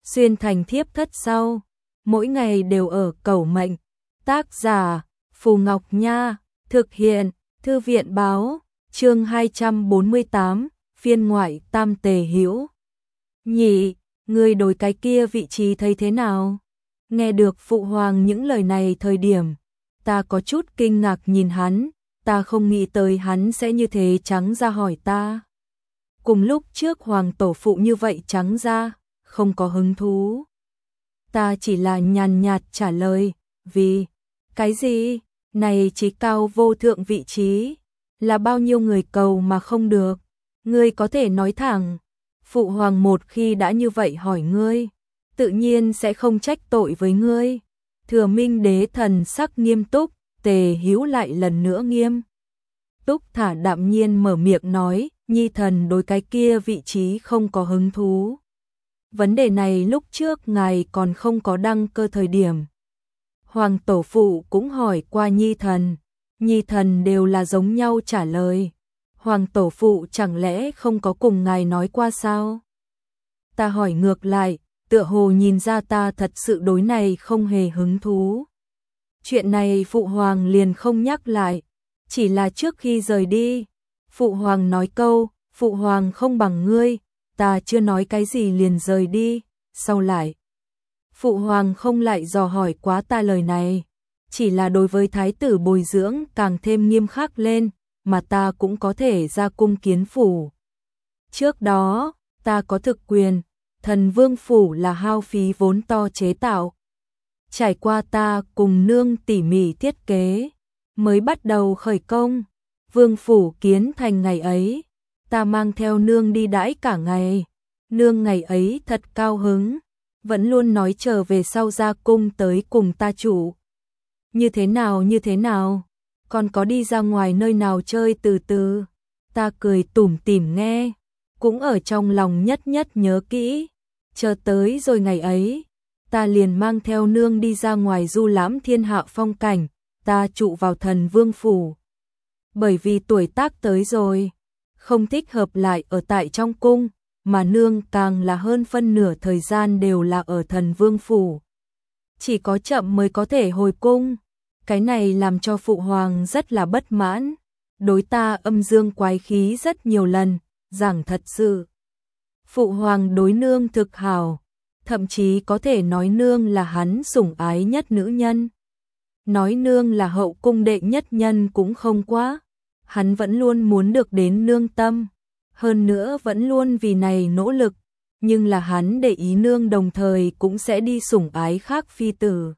xuyên thành thiếp thất sau, mỗi ngày đều ở cầu mệnh. Tác giả Phù Ngọc Nha, thực hiện Thư viện Báo, chương 248, phiên ngoại tam tề hữu. Nhị, người đối cái kia vị trí thấy thế nào? Nghe được phụ hoàng những lời này thời điểm, ta có chút kinh ngạc nhìn hắn, ta không nghĩ tới hắn sẽ như thế trắng ra hỏi ta. Cùng lúc trước hoàng tổ phụ như vậy trắng ra, không có hứng thú. Ta chỉ là nhàn nhạt trả lời, vì, cái gì, này trí cao vô thượng vị trí, là bao nhiêu người cầu mà không được, ngươi có thể nói thẳng. Phụ hoàng một khi đã như vậy hỏi ngươi, tự nhiên sẽ không trách tội với ngươi. Thừa Minh Đế thần sắc nghiêm túc, Tề Hữu lại lần nữa nghiêm túc thả đạm nhiên mở miệng nói, nhi thần đối cái kia vị trí không có hứng thú. Vấn đề này lúc trước ngài còn không có đăng cơ thời điểm. Hoàng tổ phụ cũng hỏi qua nhi thần đều là giống nhau trả lời. Hoàng tổ phụ chẳng lẽ không có cùng ngài nói qua sao? Ta hỏi ngược lại, tựa hồ nhìn ra ta thật sự đối này không hề hứng thú. Chuyện này phụ hoàng liền không nhắc lại, chỉ là trước khi rời đi, phụ hoàng nói câu, phụ hoàng không bằng ngươi, ta chưa nói cái gì liền rời đi, sau lại. Phụ hoàng không lại dò hỏi quá ta lời này, chỉ là đối với thái tử bồi dưỡng càng thêm nghiêm khắc lên, mà ta cũng có thể ra cung kiến phủ. Trước đó, ta có thực quyền, thần vương phủ là hao phí vốn to chế tạo. Trải qua ta cùng nương tỉ mỉ thiết kế, mới bắt đầu khởi công, vương phủ kiến thành ngày ấy, ta mang theo nương đi đãi cả ngày, nương ngày ấy thật cao hứng, vẫn luôn nói chờ về sau ra cung tới cùng ta chủ. Như thế nào, còn có đi ra ngoài nơi nào chơi từ từ, ta cười tủm tỉm nghe, cũng ở trong lòng nhất nhớ kỹ, chờ tới rồi ngày ấy, ta liền mang theo nương đi ra ngoài du lãm thiên hạ phong cảnh, ta trụ vào thần vương phủ. Bởi vì tuổi tác tới rồi, không thích hợp lại ở tại trong cung, mà nương càng là hơn phân nửa thời gian đều là ở thần vương phủ. Chỉ có chậm mới có thể hồi cung, cái này làm cho phụ hoàng rất là bất mãn, đối ta âm dương quái khí rất nhiều lần, giảng thật sự. Phụ hoàng đối nương thực hảo, thậm chí có thể nói nương là hắn sủng ái nhất nữ nhân. Nói nương là hậu cung đệ nhất nhân cũng không quá, hắn vẫn luôn muốn được đến nương tâm, hơn nữa vẫn luôn vì này nỗ lực, nhưng là hắn để ý nương đồng thời cũng sẽ đi sủng ái khác phi tử.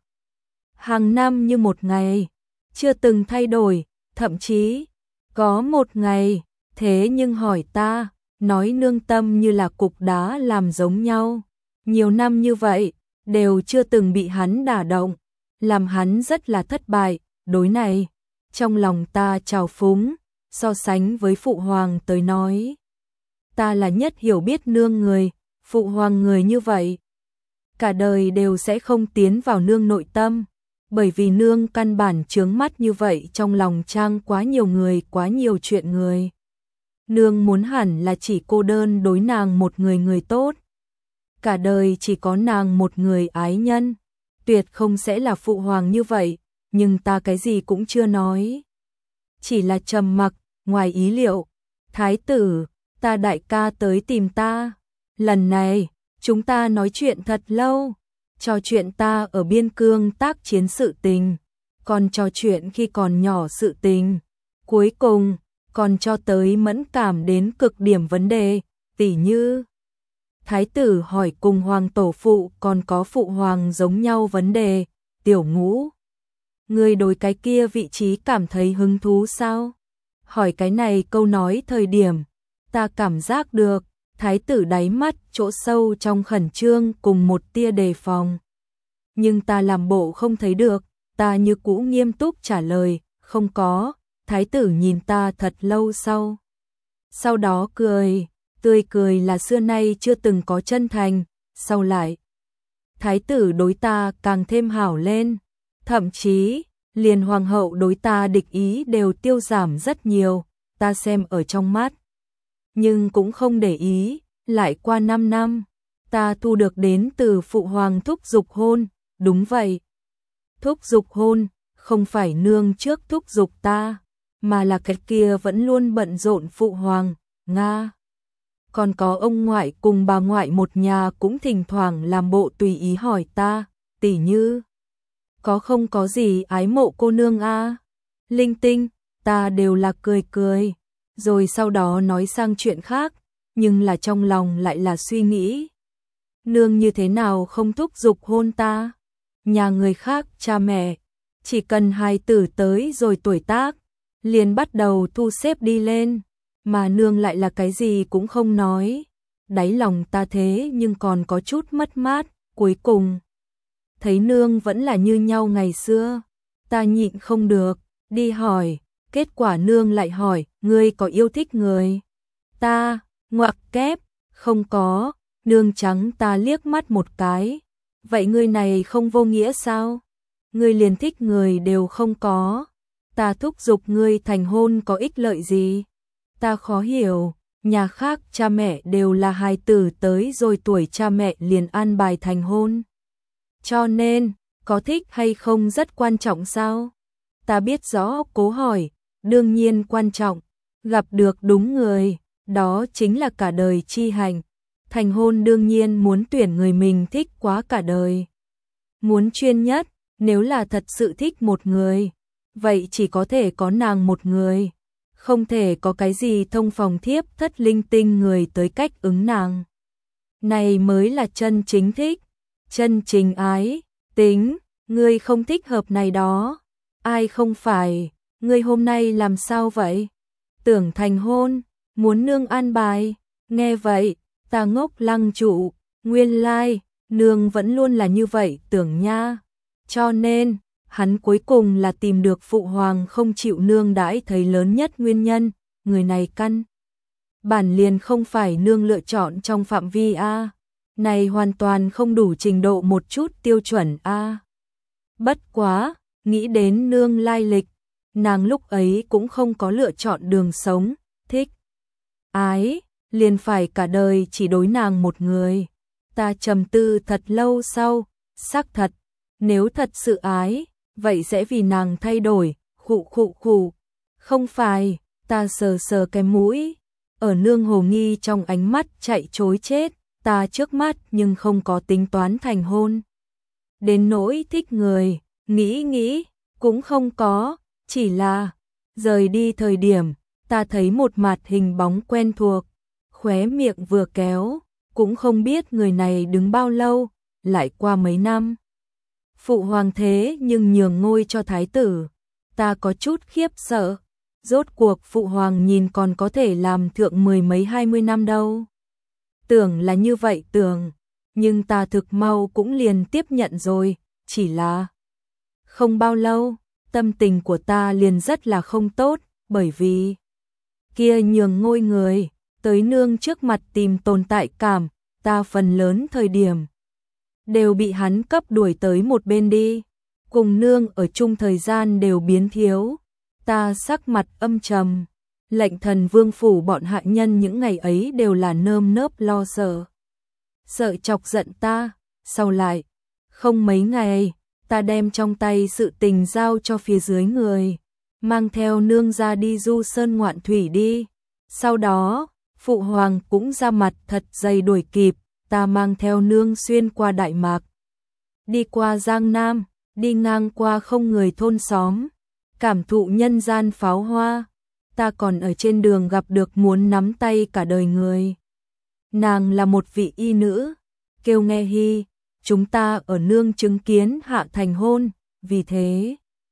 Hàng năm như một ngày, chưa từng thay đổi, thậm chí có một ngày, thế nhưng hỏi ta, nói nương tâm như là cục đá làm giống nhau. Nhiều năm như vậy, đều chưa từng bị hắn đả động, làm hắn rất là thất bại, đối này. Trong lòng ta trào phúng, so sánh với phụ hoàng tới nói. Ta là nhất hiểu biết nương người, phụ hoàng người như vậy. Cả đời đều sẽ không tiến vào nương nội tâm, bởi vì nương căn bản chướng mắt như vậy trong lòng trang quá nhiều người, quá nhiều chuyện người. Nương muốn hẳn là chỉ cô đơn đối nàng một người tốt. Cả đời chỉ có nàng một người ái nhân, tuyệt không sẽ là phụ hoàng như vậy, nhưng ta cái gì cũng chưa nói. Chỉ là trầm mặc, ngoài ý liệu, thái tử, ta đại ca tới tìm ta. Lần này, chúng ta nói chuyện thật lâu, trò chuyện ta ở biên cương tác chiến sự tình, còn trò chuyện khi còn nhỏ sự tình, cuối cùng, còn cho tới mẫn cảm đến cực điểm vấn đề, tỉ như thái tử hỏi cùng hoàng tổ phụ còn có phụ hoàng giống nhau vấn đề, tiểu Ngũ, người đối cái kia vị trí cảm thấy hứng thú sao? Hỏi cái này câu nói thời điểm, ta cảm giác được, thái tử đáy mắt chỗ sâu trong khẩn trương cùng một tia đề phòng. Nhưng ta làm bộ không thấy được, ta như cũ nghiêm túc trả lời, không có, thái tử nhìn ta thật lâu sau đó cười. Tươi cười là xưa nay chưa từng có chân thành, sau lại. Thái tử đối ta càng thêm hảo lên, thậm chí, liền hoàng hậu đối ta địch ý đều tiêu giảm rất nhiều, ta xem ở trong mắt. Nhưng cũng không để ý, lại qua 5 năm, ta thu được đến từ phụ hoàng thúc giục hôn, đúng vậy. Thúc giục hôn, không phải nương trước thúc giục ta, mà là cái kia vẫn luôn bận rộn phụ hoàng, Nga. Còn có ông ngoại cùng bà ngoại một nhà cũng thỉnh thoảng làm bộ tùy ý hỏi ta, tỉ như có không có gì ái mộ cô nương a? Linh tinh, ta đều là cười cười, rồi sau đó nói sang chuyện khác, nhưng là trong lòng lại là suy nghĩ. Nương như thế nào không thúc giục hôn ta? Nhà người khác cha mẹ, chỉ cần hài tử tới rồi tuổi tác, liền bắt đầu thu xếp đi lên, mà nương lại là cái gì cũng không nói. Đáy lòng ta thế nhưng còn có chút mất mát, cuối cùng thấy nương vẫn là như nhau ngày xưa, ta nhịn không được, đi hỏi, kết quả nương lại hỏi, ngươi có yêu thích người? Ta, ngoặc kép, không có, nương trắng ta liếc mắt một cái, vậy ngươi này không vô nghĩa sao? Ngươi liền thích người đều không có, ta thúc giục ngươi thành hôn có ích lợi gì? Ta khó hiểu, nhà khác cha mẹ đều là hài tử tới rồi tuổi cha mẹ liền an bài thành hôn. Cho nên, có thích hay không rất quan trọng sao? Ta biết rõ, cố hỏi, đương nhiên quan trọng, gặp được đúng người, đó chính là cả đời chi hành. Thành hôn đương nhiên muốn tuyển người mình thích quá cả đời. Muốn chuyên nhất, nếu là thật sự thích một người, vậy chỉ có thể có nàng một người. Không thể có cái gì thông phòng thiếp thất linh tinh người tới cách ứng nàng. Này mới là chân chính thích, chân chính ái, tính, ngươi không thích hợp này đó. Ai không phải, ngươi hôm nay làm sao vậy? Tưởng thành hôn, muốn nương an bài, nghe vậy, ta ngốc lăng trụ, nguyên lai, nương vẫn luôn là như vậy tưởng nha. Cho nên, hắn cuối cùng là tìm được phụ hoàng không chịu nương đãi thấy lớn nhất nguyên nhân, người này căn bản liền không phải nương lựa chọn trong phạm vi a. Này hoàn toàn không đủ trình độ một chút tiêu chuẩn a. Bất quá, nghĩ đến nương lai lịch, nàng lúc ấy cũng không có lựa chọn đường sống, thích, ái, liền phải cả đời chỉ đối nàng một người. Ta trầm tư thật lâu sau, xác thật, nếu thật sự ái, vậy sẽ vì nàng thay đổi, khụ. Không phải, ta sờ sờ cái mũi, ở nương hồ nghi trong ánh mắt chạy trối chết, ta trước mắt nhưng không có tính toán thành hôn. Đến nỗi thích người, nghĩ, cũng không có, chỉ là, rời đi thời điểm, ta thấy một mặt hình bóng quen thuộc, khóe miệng vừa kéo, cũng không biết người này đứng bao lâu, lại qua mấy năm. Phụ hoàng thế nhưng nhường ngôi cho thái tử, ta có chút khiếp sợ, rốt cuộc phụ hoàng nhìn còn có thể làm thượng 10 mấy 20 năm đâu. Tưởng là như vậy tưởng, nhưng ta thực mau cũng liền tiếp nhận rồi, chỉ là không bao lâu, tâm tình của ta liền rất là không tốt, bởi vì kia nhường ngôi người, tới nương trước mặt tìm tồn tại cảm, ta phần lớn thời điểm đều bị hắn cấp đuổi tới một bên đi, cùng nương ở chung thời gian đều biến thiếu, ta sắc mặt âm trầm, lệnh thần vương phủ bọn hạ nhân những ngày ấy đều là nơm nớp lo sợ. Sợ chọc giận ta, sau lại, không mấy ngày, ta đem trong tay sự tình giao cho phía dưới người, mang theo nương ra đi du sơn ngoạn thủy đi, sau đó, phụ hoàng cũng ra mặt thật dày đuổi kịp, ta mang theo nương xuyên qua Đại Mạc, đi qua Giang Nam, đi ngang qua không người thôn xóm, cảm thụ nhân gian pháo hoa, ta còn ở trên đường gặp được muốn nắm tay cả đời người. Nàng là một vị y nữ, kêu Nghe Hy, chúng ta ở nương chứng kiến hạ thành hôn, vì thế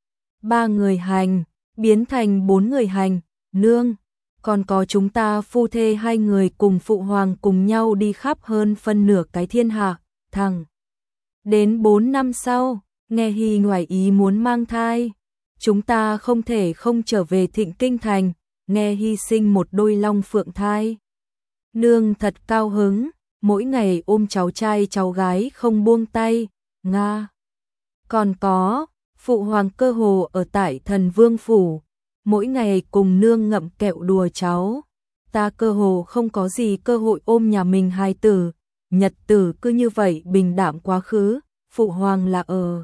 3 người hành, biến thành 4 người hành, nương. Còn có chúng ta phu thê 2 người cùng phụ hoàng cùng nhau đi khắp hơn phân nửa cái thiên hạ, thẳng. Đến 4 năm sau, Nghe Hy ngoài ý muốn mang thai. Chúng ta không thể không trở về Thịnh Kinh Thành, Nghe Hy sinh một đôi long phượng thai. Nương thật cao hứng, mỗi ngày ôm cháu trai cháu gái không buông tay, Nga. Còn có, phụ hoàng cơ hồ ở tại Thần Vương Phủ. Mỗi ngày cùng nương ngậm kẹo đùa cháu, ta cơ hồ không có gì cơ hội ôm nhà mình hài tử, nhật tử cứ như vậy bình đạm quá khứ, phụ hoàng là ở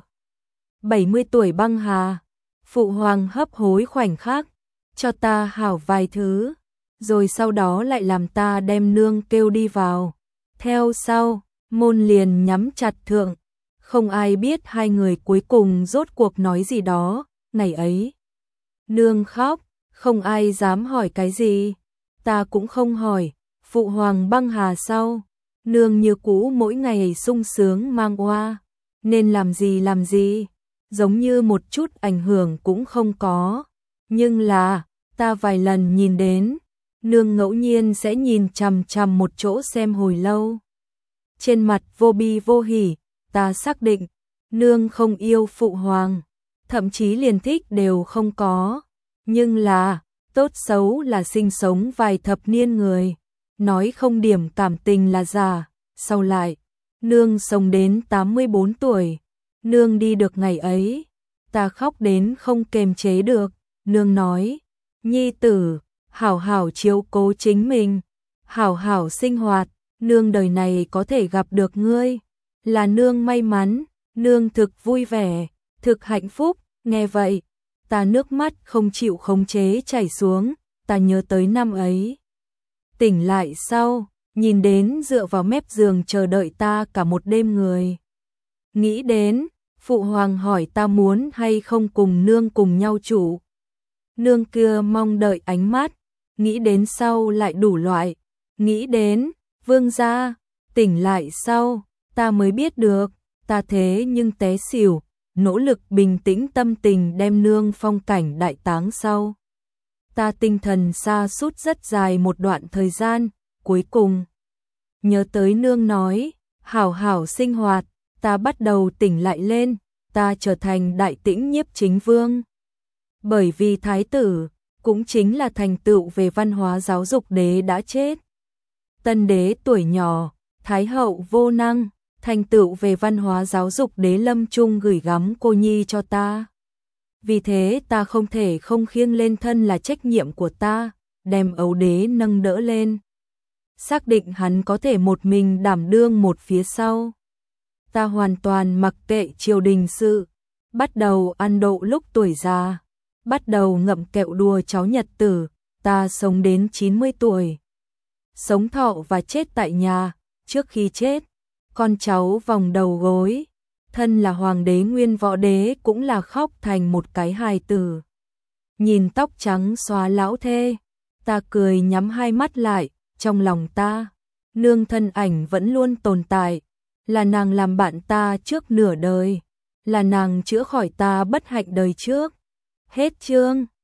70 tuổi băng hà, phụ hoàng hấp hối khoảnh khắc, cho ta hảo vài thứ, rồi sau đó lại làm ta đem nương kêu đi vào. Theo sau, môn liền nhắm chặt thượng, không ai biết hai người cuối cùng rốt cuộc nói gì đó, ngày ấy. Nương khóc, không ai dám hỏi cái gì, ta cũng không hỏi, phụ hoàng băng hà sau, nương như cũ mỗi ngày sung sướng mang oa, nên làm gì, giống như một chút ảnh hưởng cũng không có, nhưng là, ta vài lần nhìn đến, nương ngẫu nhiên sẽ nhìn chằm chằm một chỗ xem hồi lâu. Trên mặt vô bi vô hỉ, ta xác định, nương không yêu phụ hoàng, thậm chí liền thích đều không có, nhưng là, tốt xấu là sinh sống vài thập niên người, nói không điểm cảm tình là giả, sau lại, nương sống đến 84 tuổi, nương đi được ngày ấy, ta khóc đến không kềm chế được, nương nói, nhi tử, hảo hảo chiếu cố chính mình, hảo hảo sinh hoạt, nương đời này có thể gặp được ngươi, là nương may mắn, nương thực vui vẻ, thực hạnh phúc, nghe vậy, ta nước mắt không chịu khống chế chảy xuống, ta nhớ tới năm ấy. Tỉnh lại sau, nhìn đến dựa vào mép giường chờ đợi ta cả một đêm người. Nghĩ đến, phụ hoàng hỏi ta muốn hay không cùng nương cùng nhau trụ. Nương kia mong đợi ánh mắt, nghĩ đến sau lại đủ loại, nghĩ đến, vương gia, tỉnh lại sau, ta mới biết được, ta thế nhưng té xỉu, nỗ lực bình tĩnh tâm tình đem nương phong cảnh đại táng sau. Ta tinh thần sa sút rất dài một đoạn thời gian, cuối cùng, nhớ tới nương nói, hảo hảo sinh hoạt, ta bắt đầu tỉnh lại lên, ta trở thành đại tĩnh nhiếp chính vương. Bởi vì thái tử, cũng chính là thành tựu về văn hóa giáo dục đế đã chết. Tân đế tuổi nhỏ, thái hậu vô năng, thành tựu về văn hóa giáo dục đế lâm trung gửi gắm cô nhi cho ta. Vì thế ta không thể không khiêng lên thân là trách nhiệm của ta, đem ấu đế nâng đỡ lên. Xác định hắn có thể một mình đảm đương một phía sau. Ta hoàn toàn mặc kệ triều đình sự, bắt đầu ăn độ lúc tuổi già, bắt đầu ngậm kẹo đùa cháu nhật tử, ta sống đến 90 tuổi. Sống thọ và chết tại nhà, trước khi chết, con cháu vòng đầu gối, thân là hoàng đế nguyên võ đế cũng là khóc thành một cái hài tử. Nhìn tóc trắng xóa lão thê, ta cười nhắm hai mắt lại, trong lòng ta, nương thân ảnh vẫn luôn tồn tại, là nàng làm bạn ta trước nửa đời, là nàng chữa khỏi ta bất hạnh đời trước. Hết chương.